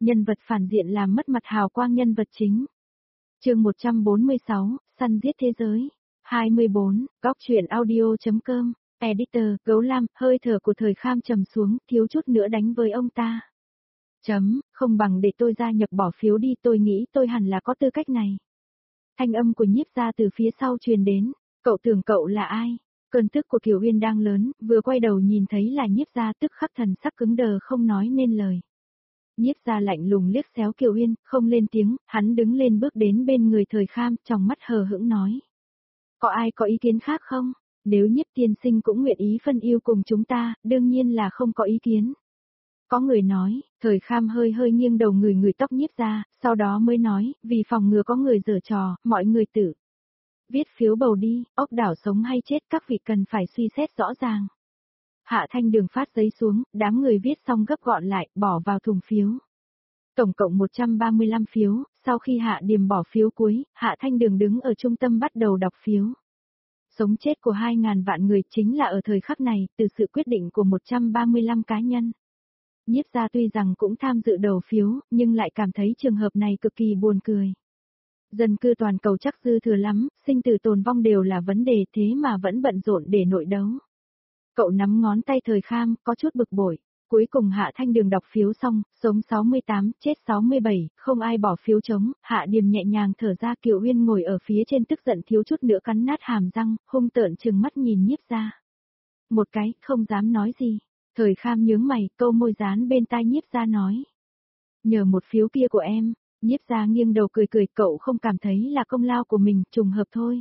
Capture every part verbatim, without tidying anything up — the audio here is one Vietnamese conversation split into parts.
nhân vật phản diện làm mất mặt hào quang nhân vật chính. Chương một trăm bốn mươi sáu, săn giết thế giới. hai mươi bốn, góc truyện audio.com, editor, Gấu Lam, hơi thở của Thời Kham trầm xuống, thiếu chút nữa đánh với ông ta. Chấm, không bằng để tôi gia nhập bỏ phiếu đi, tôi nghĩ tôi hẳn là có tư cách này. Thanh âm của Nhiếp Gia từ phía sau truyền đến, cậu tưởng cậu là ai? Cơn tức của Kiều Uyên đang lớn, vừa quay đầu nhìn thấy là Nhiếp Gia tức khắc thần sắc cứng đờ không nói nên lời. Nhiếp Gia lạnh lùng liếc xéo Kiều Uyên, không lên tiếng, hắn đứng lên bước đến bên người Thời Kham, trong mắt hờ hững nói. Có ai có ý kiến khác không? Nếu Nhiếp tiên sinh cũng nguyện ý phân ưu cùng chúng ta, đương nhiên là không có ý kiến. Có người nói, Thời Kham hơi hơi nghiêng đầu người người tóc Nhiếp Gia, sau đó mới nói, vì phòng ngừa có người giở trò, mọi người tự viết phiếu bầu đi, ốc đảo sống hay chết các vị cần phải suy xét rõ ràng. Hạ Thanh Đường phát giấy xuống, đám người viết xong gấp gọn lại, bỏ vào thùng phiếu. Tổng cộng một trăm ba mươi lăm phiếu, sau khi Hạ Điềm bỏ phiếu cuối, Hạ Thanh Đường đứng ở trung tâm bắt đầu đọc phiếu. Sống chết của hai ngàn vạn người chính là ở thời khắc này, từ sự quyết định của một trăm ba mươi lăm cá nhân. Nhiếp Gia tuy rằng cũng tham dự đầu phiếu, nhưng lại cảm thấy trường hợp này cực kỳ buồn cười. Dân cư toàn cầu chắc dư thừa lắm, sinh tử tồn vong đều là vấn đề thế mà vẫn bận rộn để nội đấu. Cậu nắm ngón tay Thời Kham, có chút bực bội. Cuối cùng Hạ Thanh Đường đọc phiếu xong, sống sáu mươi tám, chết sáu mươi bảy, không ai bỏ phiếu trống, Hạ Điềm nhẹ nhàng thở ra. Kiều Uyên ngồi ở phía trên tức giận thiếu chút nữa cắn nát hàm răng, hung tợn trừng mắt nhìn Nhiếp Gia. Một cái, không dám nói gì. Thời Kham nhướng mày, câu môi dán bên tai Nhiếp Gia nói. Nhờ một phiếu kia của em, Nhiếp Gia nghiêng đầu cười cười, cậu không cảm thấy là công lao của mình, trùng hợp thôi.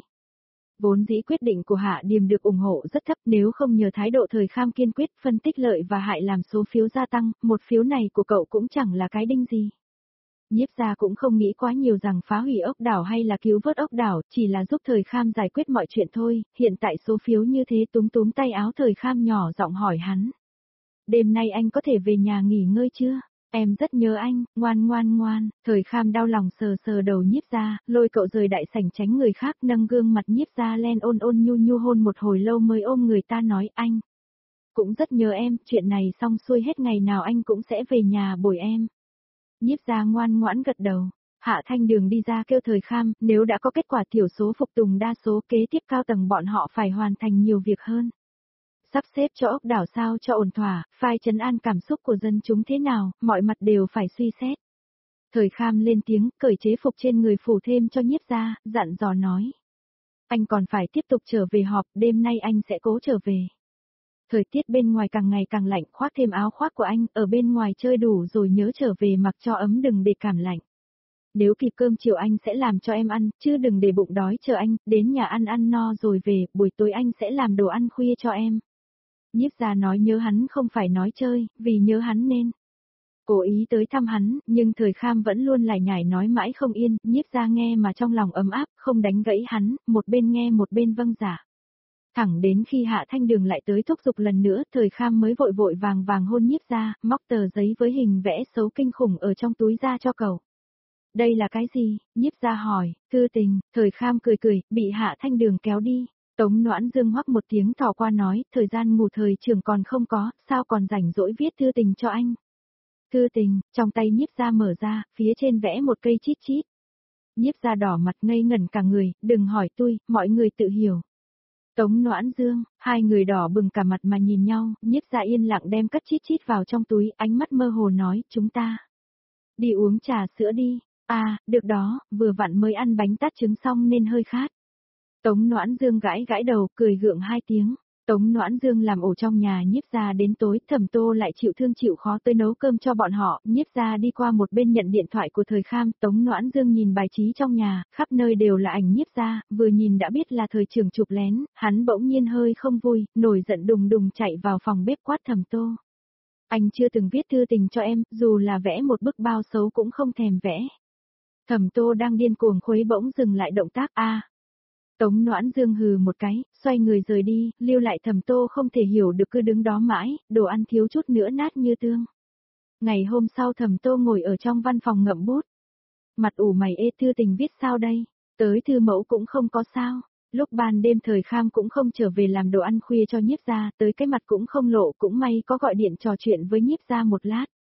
Vốn dĩ quyết định của Hạ Điềm được ủng hộ rất thấp, nếu không nhờ thái độ Thời Kham kiên quyết phân tích lợi và hại làm số phiếu gia tăng, một phiếu này của cậu cũng chẳng là cái đinh gì. Nhiếp Gia cũng không nghĩ quá nhiều rằng phá hủy ốc đảo hay là cứu vớt ốc đảo, chỉ là giúp Thời Kham giải quyết mọi chuyện thôi, hiện tại số phiếu như thế. Túm túm tay áo Thời Kham nhỏ giọng hỏi hắn. Đêm nay anh có thể về nhà nghỉ ngơi chưa? Em rất nhớ anh, ngoan ngoan ngoan. Thời Kham đau lòng sờ sờ đầu Nhiếp Gia, lôi cậu rời đại sảnh tránh người khác, nâng gương mặt Nhiếp Gia lên ôn ôn nhu nhu hôn một hồi lâu mới ôm người ta nói anh. Cũng rất nhớ em, chuyện này xong xuôi hết ngày nào anh cũng sẽ về nhà bồi em. Nhiếp Gia ngoan ngoãn gật đầu. Hạ Thanh Đường đi ra kêu Thời Kham, nếu đã có kết quả thiểu số phục tùng đa số, kế tiếp cao tầng bọn họ phải hoàn thành nhiều việc hơn. Sắp xếp cho ốc đảo sao cho ổn thỏa, phai trấn an cảm xúc của dân chúng thế nào, mọi mặt đều phải suy xét. Thời Kham lên tiếng, cởi chế phục trên người phủ thêm cho Nhiếp Gia, dặn dò nói. Anh còn phải tiếp tục trở về họp, đêm nay anh sẽ cố trở về. Thời tiết bên ngoài càng ngày càng lạnh, khoác thêm áo khoác của anh, ở bên ngoài chơi đủ rồi nhớ trở về mặc cho ấm đừng để cảm lạnh. Nếu kịp cơm chiều anh sẽ làm cho em ăn, chứ đừng để bụng đói chờ anh, đến nhà ăn ăn no rồi về, buổi tối anh sẽ làm đồ ăn khuya cho em. Nhiếp Gia nói nhớ hắn không phải nói chơi, vì nhớ hắn nên cố ý tới thăm hắn, nhưng Thời Kham vẫn luôn lải nhải nói mãi không yên. Nhiếp Gia nghe mà trong lòng ấm áp, không đánh gãy hắn, một bên nghe một bên vâng dạ. Thẳng đến khi Hạ Thanh Đường lại tới thúc giục lần nữa, Thời Kham mới vội vội vàng vàng hôn Nhiếp Gia, móc tờ giấy với hình vẽ xấu kinh khủng ở trong túi ra cho cậu. Đây là cái gì? Nhiếp Gia hỏi. Thư tình. Thời Kham cười cười, bị Hạ Thanh Đường kéo đi. Tống Noãn Dương hoắc một tiếng thò qua nói, thời gian ngủ thời trưởng còn không có, sao còn rảnh rỗi viết thư tình cho anh. Thư tình, trong tay Nhiếp Gia mở ra, phía trên vẽ một cây chít chít. Nhiếp Gia đỏ mặt ngây ngẩn cả người, đừng hỏi tôi, mọi người tự hiểu. Tống Noãn Dương, hai người đỏ bừng cả mặt mà nhìn nhau, Nhiếp Gia yên lặng đem cất chít chít vào trong túi, ánh mắt mơ hồ nói, chúng ta đi uống trà sữa đi. À, được đó, vừa vặn mới ăn bánh tát trứng xong nên hơi khát. Tống Noãn Dương gãi gãi đầu, cười gượng hai tiếng. Tống Noãn Dương làm ổ trong nhà Nhiếp Gia đến tối, Thẩm Tô lại chịu thương chịu khó tới nấu cơm cho bọn họ. Nhiếp Gia đi qua một bên nhận điện thoại của Thời Kham, Tống Noãn Dương nhìn bài trí trong nhà, khắp nơi đều là ảnh Nhiếp Gia, vừa nhìn đã biết là Thời trưởng chụp lén, hắn bỗng nhiên hơi không vui, nổi giận đùng đùng chạy vào phòng bếp quát Thẩm Tô. Anh chưa từng viết thư tình cho em, dù là vẽ một bức bao xấu cũng không thèm vẽ. Thẩm Tô đang điên cuồng khuấy bỗng dừng lại động tác a. Tống Noãn Dương hừ một cái, xoay người rời đi, lưu lại Thẩm Tô không thể hiểu được cứ đứng đó mãi, đồ ăn thiếu chút nữa nát như tương. Ngày hôm sau Thẩm Tô ngồi ở trong văn phòng ngậm bút. Mặt ủ mày ê, thư tình viết sao đây? Tới thư mẫu cũng không có sao. Lúc ban đêm Thời Kham cũng không trở về làm đồ ăn khuya cho Nhiếp Gia, tới cái mặt cũng không lộ, cũng may có gọi điện trò chuyện với Nhiếp Gia một lát.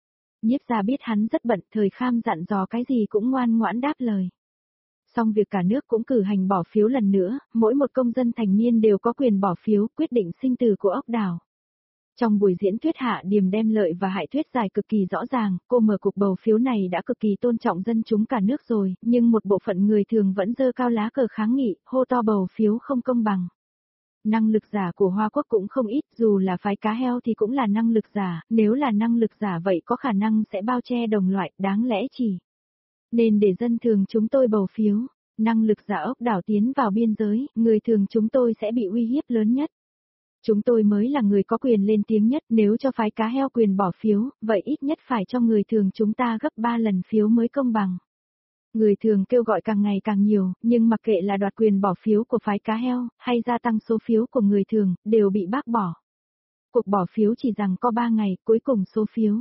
Nhiếp gia biết hắn rất bận, Thời Kham dặn dò cái gì cũng ngoan ngoãn đáp lời. Xong việc cả nước cũng cử hành bỏ phiếu lần nữa, mỗi một công dân thành niên đều có quyền bỏ phiếu quyết định sinh tử của ốc đảo. Trong buổi diễn thuyết Hạ Điềm đem lợi và hại thuyết giải cực kỳ rõ ràng, cô mở cuộc bầu phiếu này đã cực kỳ tôn trọng dân chúng cả nước rồi, nhưng một bộ phận người thường vẫn giơ cao lá cờ kháng nghị, hô to bầu phiếu không công bằng. Năng lực giả của Hoa Quốc cũng không ít, dù là phái cá heo thì cũng là năng lực giả, nếu là năng lực giả vậy có khả năng sẽ bao che đồng loại, đáng lẽ chỉ. Nên để dân thường chúng tôi bầu phiếu, năng lực giả ốc đảo tiến vào biên giới, người thường chúng tôi sẽ bị uy hiếp lớn nhất. Chúng tôi mới là người có quyền lên tiếng nhất, nếu cho phái cá heo quyền bỏ phiếu, vậy ít nhất phải cho người thường chúng ta gấp ba lần phiếu mới công bằng. Người thường kêu gọi càng ngày càng nhiều, nhưng mặc kệ là đoạt quyền bỏ phiếu của phái cá heo, hay gia tăng số phiếu của người thường, đều bị bác bỏ. Cuộc bỏ phiếu chỉ rằng có ba ngày, cuối cùng số phiếu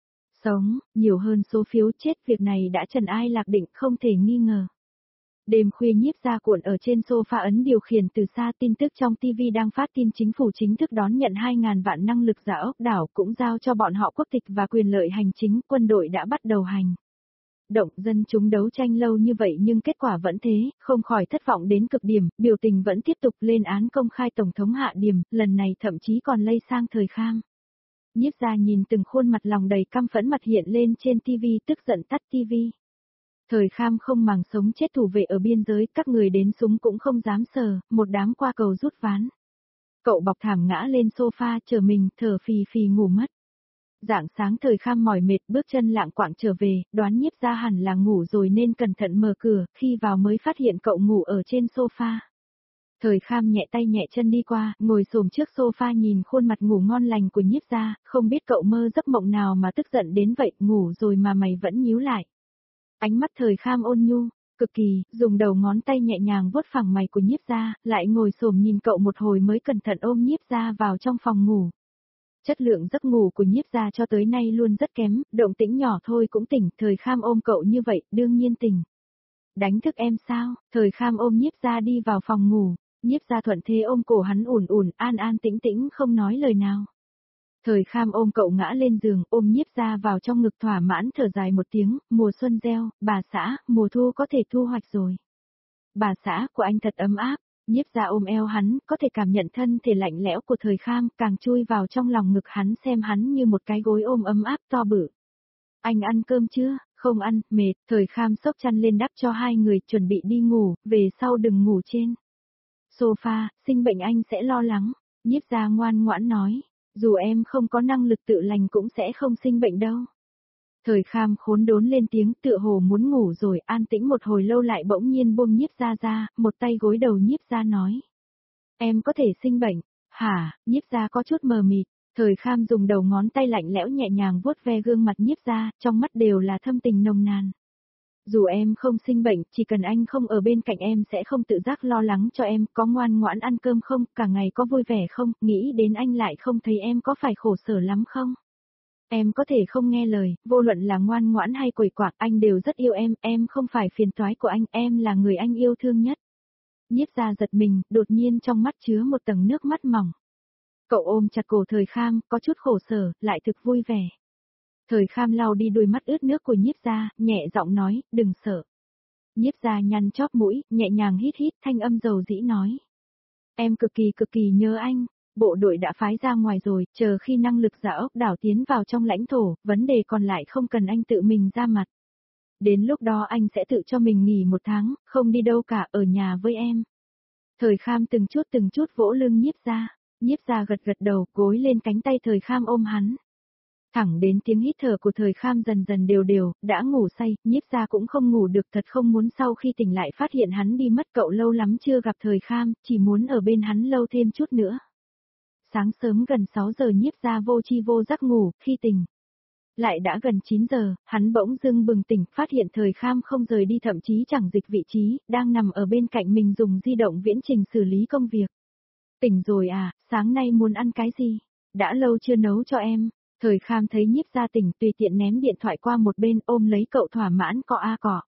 sống, nhiều hơn số phiếu chết, việc này đã trần ai lạc định không thể nghi ngờ. Đêm khuya Nhiếp gia cuộn ở trên sofa ấn điều khiển từ xa, tin tức trong ti vi đang phát tin chính phủ chính thức đón nhận hai nghìn vạn năng lực giả ốc đảo, cũng giao cho bọn họ quốc tịch và quyền lợi hành chính, quân đội đã bắt đầu hành động, dân chúng đấu tranh lâu như vậy nhưng kết quả vẫn thế, không khỏi thất vọng đến cực điểm, biểu tình vẫn tiếp tục, lên án công khai Tổng thống Hạ Điềm, lần này thậm chí còn lây sang Thời Kham. Nhiếp gia nhìn từng khuôn mặt lòng đầy căm phẫn mặt hiện lên trên ti vi, tức giận tắt ti vi. Thời Kham không màng sống chết thủ vệ ở biên giới, các người đến súng cũng không dám sờ, một đám qua cầu rút ván. Cậu bọc thảm ngã lên sofa chờ mình, thở phì phì ngủ mất. Rạng sáng Thời Kham mỏi mệt, bước chân lạng quạng trở về, đoán Nhiếp gia hẳn là ngủ rồi nên cẩn thận mở cửa, khi vào mới phát hiện cậu ngủ ở trên sofa. Thời Kham nhẹ tay nhẹ chân đi qua, ngồi xổm trước sofa nhìn khuôn mặt ngủ ngon lành của Nhiếp gia, không biết cậu mơ giấc mộng nào mà tức giận đến vậy, ngủ rồi mà mày vẫn nhíu lại. Ánh mắt Thời Kham ôn nhu, cực kỳ, dùng đầu ngón tay nhẹ nhàng vuốt phẳng mày của Nhiếp gia, lại ngồi xổm nhìn cậu một hồi mới cẩn thận ôm Nhiếp gia vào trong phòng ngủ. Chất lượng giấc ngủ của Nhiếp gia cho tới nay luôn rất kém, động tĩnh nhỏ thôi cũng tỉnh, Thời Kham ôm cậu như vậy, đương nhiên tỉnh. Đánh thức em sao? Thời Kham ôm Nhiếp gia đi vào phòng ngủ, Nhiếp gia thuận thế ôm cổ hắn ủn ủn, an an tĩnh tĩnh không nói lời nào. Thời Kham ôm cậu ngã lên giường, ôm Nhiếp gia vào trong ngực thỏa mãn thở dài một tiếng, mùa xuân gieo, bà xã, mùa thu có thể thu hoạch rồi. Bà xã của anh thật ấm áp, Nhiếp gia ôm eo hắn, có thể cảm nhận thân thể lạnh lẽo của Thời Kham, càng chui vào trong lòng ngực hắn xem hắn như một cái gối ôm ấm áp to bự. Anh ăn cơm chưa? Không ăn, mệt, Thời Kham xốc chăn lên đắp cho hai người, chuẩn bị đi ngủ, về sau đừng ngủ trên sofa, sinh bệnh anh sẽ lo lắng. Nhiếp gia ngoan ngoãn nói, dù em không có năng lực tự lành cũng sẽ không sinh bệnh đâu. Thời Kham khốn đốn lên tiếng, tựa hồ muốn ngủ rồi, an tĩnh một hồi lâu lại bỗng nhiên buông Nhiếp gia ra, một tay gối đầu Nhiếp gia nói. Em có thể sinh bệnh, hả? Nhiếp gia có chút mờ mịt, Thời Kham dùng đầu ngón tay lạnh lẽo nhẹ nhàng vuốt ve gương mặt Nhiếp gia, trong mắt đều là thâm tình nồng nàn. Dù em không sinh bệnh, chỉ cần anh không ở bên cạnh em sẽ không tự giác lo lắng cho em, có ngoan ngoãn ăn cơm không, cả ngày có vui vẻ không, nghĩ đến anh lại không thấy em có phải khổ sở lắm không? Em có thể không nghe lời, vô luận là ngoan ngoãn hay quẩy quạc, anh đều rất yêu em, em không phải phiền toái của anh, em là người anh yêu thương nhất. Nhiếp gia giật mình, đột nhiên trong mắt chứa một tầng nước mắt mỏng. Cậu ôm chặt cổ Thời Kham, có chút khổ sở, lại thực vui vẻ. Thời Kham lau đi đôi mắt ướt nước của Nhiếp gia, nhẹ giọng nói, đừng sợ. Nhiếp gia nhăn chóp mũi, nhẹ nhàng hít hít, thanh âm dầu dĩ nói. Em cực kỳ cực kỳ nhớ anh, bộ đội đã phái ra ngoài rồi, chờ khi năng lực giả ốc đảo tiến vào trong lãnh thổ, vấn đề còn lại không cần anh tự mình ra mặt. Đến lúc đó anh sẽ tự cho mình nghỉ một tháng, không đi đâu cả, ở nhà với em. Thời Kham từng chút từng chút vỗ lưng Nhiếp gia, Nhiếp gia gật gật đầu, gối lên cánh tay Thời Kham ôm hắn. Thẳng đến tiếng hít thở của Thời Kham dần dần đều đều, đã ngủ say, Nhiếp gia cũng không ngủ được, thật không muốn sau khi tỉnh lại phát hiện hắn đi mất, cậu lâu lắm chưa gặp Thời Kham, chỉ muốn ở bên hắn lâu thêm chút nữa. Sáng sớm gần sáu giờ Nhiếp gia vô chi vô giác ngủ, khi tỉnh. Lại đã gần chín giờ, hắn bỗng dưng bừng tỉnh, phát hiện Thời Kham không rời đi, thậm chí chẳng dịch vị trí, đang nằm ở bên cạnh mình dùng di động viễn trình xử lý công việc. Tỉnh rồi à, sáng nay muốn ăn cái gì? Đã lâu chưa nấu cho em. Thời Kham thấy Nhiếp gia tỉnh, tùy tiện ném điện thoại qua một bên, ôm lấy cậu thỏa mãn cọ a cọ.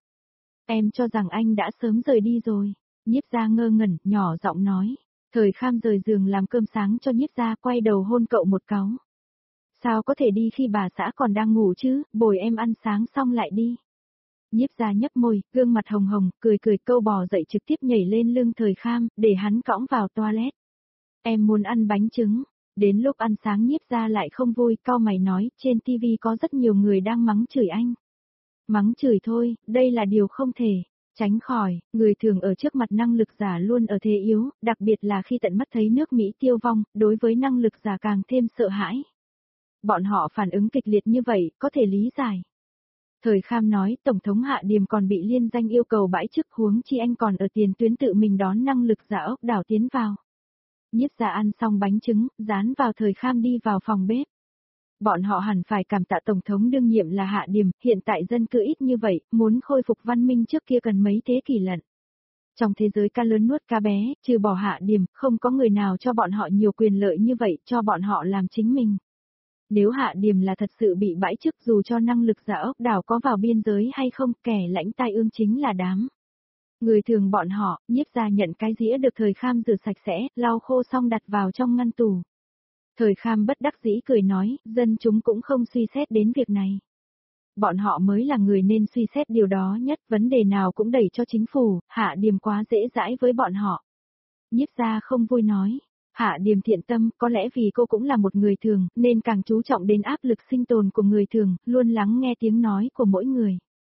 Em cho rằng anh đã sớm rời đi rồi. Nhiếp gia ngơ ngẩn, nhỏ giọng nói. Thời Kham rời giường làm cơm sáng cho Nhiếp gia, quay đầu hôn cậu một cáu. Sao có thể đi khi bà xã còn đang ngủ chứ, bồi em ăn sáng xong lại đi. Nhiếp gia nhấp môi, gương mặt hồng hồng, cười cười câu bò dậy trực tiếp nhảy lên lưng Thời Kham, để hắn cõng vào toilet. Em muốn ăn bánh trứng. Đến lúc ăn sáng Nhiếp gia lại không vui, cau mày nói, trên tivi có rất nhiều người đang mắng chửi anh. Mắng chửi thôi, đây là điều không thể tránh khỏi, người thường ở trước mặt năng lực giả luôn ở thế yếu, đặc biệt là khi tận mắt thấy nước Mỹ tiêu vong, đối với năng lực giả càng thêm sợ hãi. Bọn họ phản ứng kịch liệt như vậy, có thể lý giải. Thời Kham nói, Tổng thống Hạ Điềm còn bị liên danh yêu cầu bãi chức, huống chi anh còn ở tiền tuyến tự mình đón năng lực giả ốc đảo tiến vào. Nhiếp gia ăn xong bánh trứng, dán vào Thời Kham đi vào phòng bếp. Bọn họ hẳn phải cảm tạ Tổng thống đương nhiệm là Hạ Điềm, hiện tại dân cư ít như vậy, muốn khôi phục văn minh trước kia cần mấy thế kỷ lận. Trong thế giới cá lớn nuốt cá bé, trừ bỏ Hạ Điềm, không có người nào cho bọn họ nhiều quyền lợi như vậy, cho bọn họ làm chính mình. Nếu Hạ Điềm là thật sự bị bãi chức dù cho năng lực giả ốc đảo có vào biên giới hay không, kẻ lãnh tai ương chính là đám. Người thường bọn họ, Nhiếp gia nhận cái dĩa được Thời Kham rửa sạch sẽ, lau khô xong đặt vào trong ngăn tủ. Thời Kham bất đắc dĩ cười nói, dân chúng cũng không suy xét đến việc này. Bọn họ mới là người nên suy xét điều đó nhất, vấn đề nào cũng đẩy cho chính phủ, Hạ Điềm quá dễ dãi với bọn họ. Nhiếp gia không vui nói, Hạ Điềm thiện tâm, có lẽ vì cô cũng là một người thường, nên càng chú trọng đến áp lực sinh tồn của người thường, luôn lắng nghe tiếng nói của mỗi người.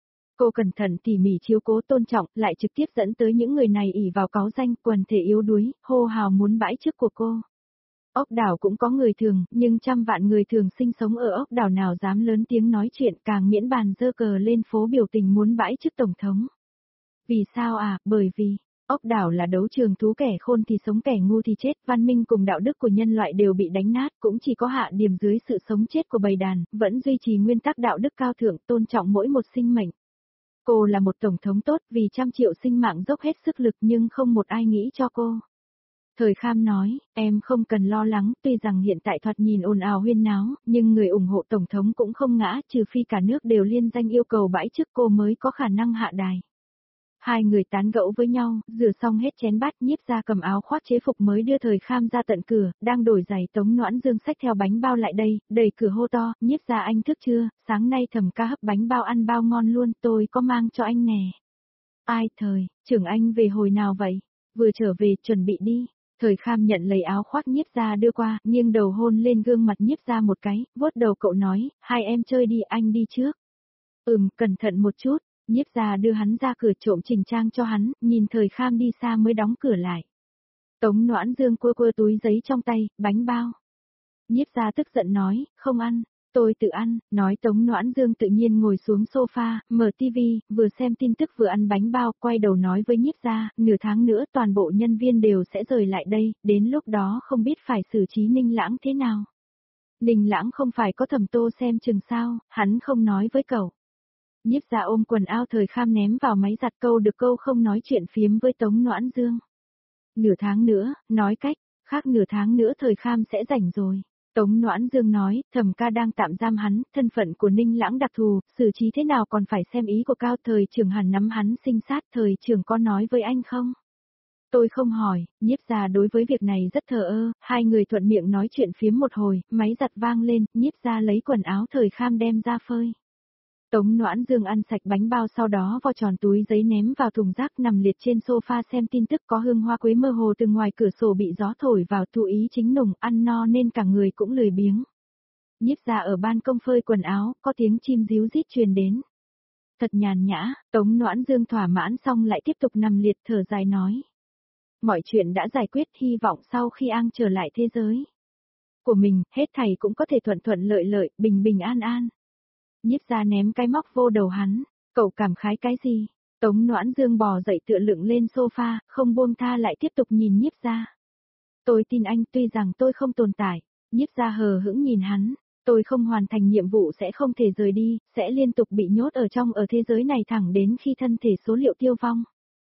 Cô cẩn thận tỉ mỉ chiếu cố tôn trọng, lại trực tiếp dẫn tới những người này ỷ vào cáu danh, quần thể yếu đuối, hô hào muốn bãi chức của cô. Ốc đảo cũng có người thường, nhưng trăm vạn người thường sinh sống ở ốc đảo nào dám lớn tiếng nói chuyện, càng miễn bàn dơ cờ lên phố biểu tình muốn bãi chức tổng thống. Vì sao à, bởi vì, ốc đảo là đấu trường thú, kẻ khôn thì sống kẻ ngu thì chết, văn minh cùng đạo đức của nhân loại đều bị đánh nát, cũng chỉ có Hạ Điềm dưới sự sống chết của bầy đàn, vẫn duy trì nguyên tắc đạo đức cao thượng, tôn trọng mỗi một sinh mệnh. Cô là một tổng thống tốt vì trăm triệu sinh mạng dốc hết sức lực nhưng không một ai nghĩ cho cô. Thời Kham nói, em không cần lo lắng, tuy rằng hiện tại thoạt nhìn ồn ào huyên náo, nhưng người ủng hộ Tổng thống cũng không ngã, trừ phi cả nước đều liên danh yêu cầu bãi chức cô mới có khả năng hạ đài. Hai người tán gẫu với nhau, rửa xong hết chén bát, Nhiếp gia cầm áo khoác chế phục mới đưa Thời Kham ra tận cửa, đang đổi giày Tống Noãn Dương xách theo bánh bao lại đây, đẩy cửa hô to, Nhiếp gia anh thức chưa, sáng nay Thẩm ca hấp bánh bao ăn bao ngon luôn, tôi có mang cho anh nè. Ai Thời, trưởng anh về hồi nào vậy? Vừa trở về, chuẩn bị đi. Thời Kham nhận lấy áo khoác Nhiếp gia đưa qua, nghiêng đầu hôn lên gương mặt Nhiếp gia một cái, vuốt đầu cậu nói, hai em chơi đi, anh đi trước. Ừm, cẩn thận một chút. Nhiếp gia đưa hắn ra cửa trộm chỉnh trang cho hắn, nhìn Thời Kham đi xa mới đóng cửa lại. Tống Noãn Dương quơ quơ túi giấy trong tay, bánh bao. Nhiếp gia tức giận nói, không ăn, tôi tự ăn, nói Tống Noãn Dương tự nhiên ngồi xuống sofa, mở tivi, vừa xem tin tức vừa ăn bánh bao, quay đầu nói với Nhiếp gia, nửa tháng nữa toàn bộ nhân viên đều sẽ rời lại đây, đến lúc đó không biết phải xử trí Ninh Lãng thế nào. Ninh Lãng không phải có Thẩm Tô xem chừng sao, hắn không nói với cậu. Nhiếp gia ôm quần áo Thời Kham ném vào máy giặt, câu được câu không nói chuyện phiếm với Tống Noãn Dương. Nửa tháng nữa, nói cách, khác nửa tháng nữa Thời Kham sẽ rảnh rồi. Tống Noãn Dương nói, Thẩm ca đang tạm giam hắn, thân phận của Ninh Lãng đặc thù, xử trí thế nào còn phải xem ý của Cao Thời trưởng hẳn nắm hắn sinh sát, Thời trưởng có nói với anh không? Tôi không hỏi, Nhiếp gia đối với việc này rất thờ ơ, hai người thuận miệng nói chuyện phiếm một hồi, máy giặt vang lên, Nhiếp gia lấy quần áo Thời Kham đem ra phơi. Tống Noãn Dương ăn sạch bánh bao sau đó vo tròn túi giấy ném vào thùng rác, nằm liệt trên sofa xem tin tức, có hương hoa quế mơ hồ từ ngoài cửa sổ bị gió thổi vào, thụ ý chính nùng, ăn no nên cả người cũng lười biếng. Nhiếp gia ở ban công phơi quần áo, có tiếng chim ríu rít truyền đến. Thật nhàn nhã, Tống Noãn Dương thỏa mãn xong lại tiếp tục nằm liệt thở dài nói. Mọi chuyện đã giải quyết, hy vọng sau khi Ang trở lại thế giới của mình, hết thảy cũng có thể thuận thuận lợi lợi, bình bình an an. Nhiếp gia ném cái móc vô đầu hắn, cậu cảm khái cái gì? Tống Noãn Dương bò dậy tựa lưng lên sofa, không buông tha lại tiếp tục nhìn Nhiếp gia. Tôi tin anh, tuy rằng tôi không tồn tại. Nhiếp gia hờ hững nhìn hắn, tôi không hoàn thành nhiệm vụ sẽ không thể rời đi, sẽ liên tục bị nhốt ở trong ở thế giới này thẳng đến khi thân thể số liệu tiêu vong.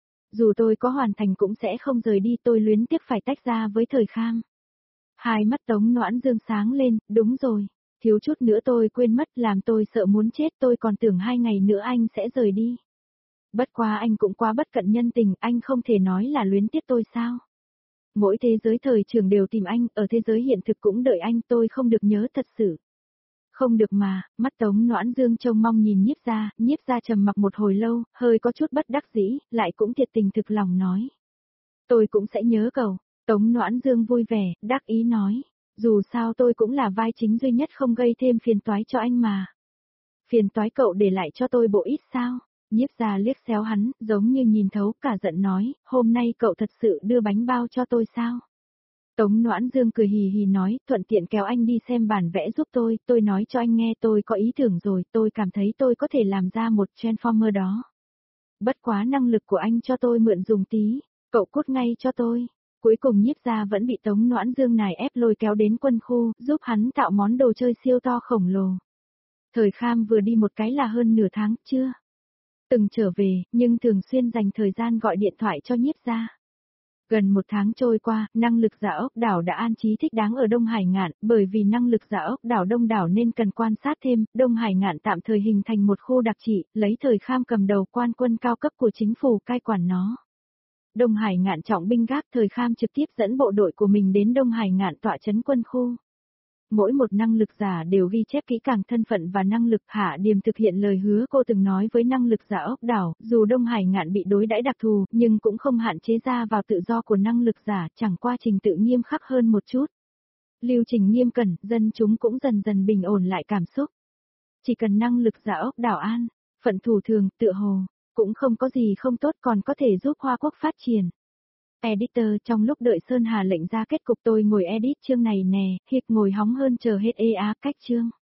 Dù tôi có hoàn thành cũng sẽ không rời đi, tôi luyến tiếc phải tách ra với Thời Kham. Hai mắt Tống Noãn Dương sáng lên, đúng rồi. Thiếu chút nữa tôi quên mất, làm tôi sợ muốn chết, tôi còn tưởng hai ngày nữa anh sẽ rời đi. Bất quá anh cũng quá bất cận nhân tình, anh không thể nói là luyến tiếc tôi sao. Mỗi thế giới thời trường đều tìm anh, ở thế giới hiện thực cũng đợi anh, tôi không được nhớ thật sự. Không được mà, mắt Tống Noãn Dương trông mong nhìn Nhiếp Gia, Nhiếp Gia trầm mặc một hồi lâu, hơi có chút bất đắc dĩ, lại cũng thiệt tình thực lòng nói. Tôi cũng sẽ nhớ cậu, Tống Noãn Dương vui vẻ, đắc ý nói. Dù sao tôi cũng là vai chính duy nhất không gây thêm phiền toái cho anh mà. Phiền toái cậu để lại cho tôi bộ ít sao? Nhiếp Gia liếc xéo hắn, giống như nhìn thấu, cả giận nói, hôm nay cậu thật sự đưa bánh bao cho tôi sao? Tống Noãn Dương cười hì hì nói, thuận tiện kéo anh đi xem bản vẽ giúp tôi, tôi nói cho anh nghe tôi có ý tưởng rồi, tôi cảm thấy tôi có thể làm ra một Transformer đó. Bất quá năng lực của anh cho tôi mượn dùng tí, cậu cút ngay cho tôi. Cuối cùng Nhiếp Gia vẫn bị Tống Noãn Dương nài ép lôi kéo đến quân khu, giúp hắn tạo món đồ chơi siêu to khổng lồ. Thời Kham vừa đi một cái là hơn nửa tháng, chưa từng trở về, nhưng thường xuyên dành thời gian gọi điện thoại cho Nhiếp Gia. Gần một tháng trôi qua, năng lực giả ốc đảo đã an trí thích đáng ở Đông Hải Ngạn, bởi vì năng lực giả ốc đảo đông đảo nên cần quan sát thêm, Đông Hải Ngạn tạm thời hình thành một khu đặc trị, lấy Thời Kham cầm đầu quan quân cao cấp của chính phủ cai quản nó. Đông Hải Ngạn trọng binh gác, Thời Kham trực tiếp dẫn bộ đội của mình đến Đông Hải Ngạn tọa trấn quân khu. Mỗi một năng lực giả đều ghi chép kỹ càng thân phận và năng lực. Hạ Điềm thực hiện lời hứa cô từng nói với năng lực giả ốc đảo, dù Đông Hải Ngạn bị đối đãi đặc thù, nhưng cũng không hạn chế ra vào tự do của năng lực giả, chẳng qua trình tự nghiêm khắc hơn một chút. Lưu trình nghiêm cẩn, dân chúng cũng dần dần bình ổn lại cảm xúc. Chỉ cần năng lực giả ốc đảo an, phận thủ thường, tựa hồ, cũng không có gì không tốt, còn có thể giúp Hoa Quốc phát triển. Editor, trong lúc đợi Sơn Hà lệnh ra kết cục tôi ngồi edit chương này nè, hiệp ngồi hóng hơn chờ hết ê á cách chương.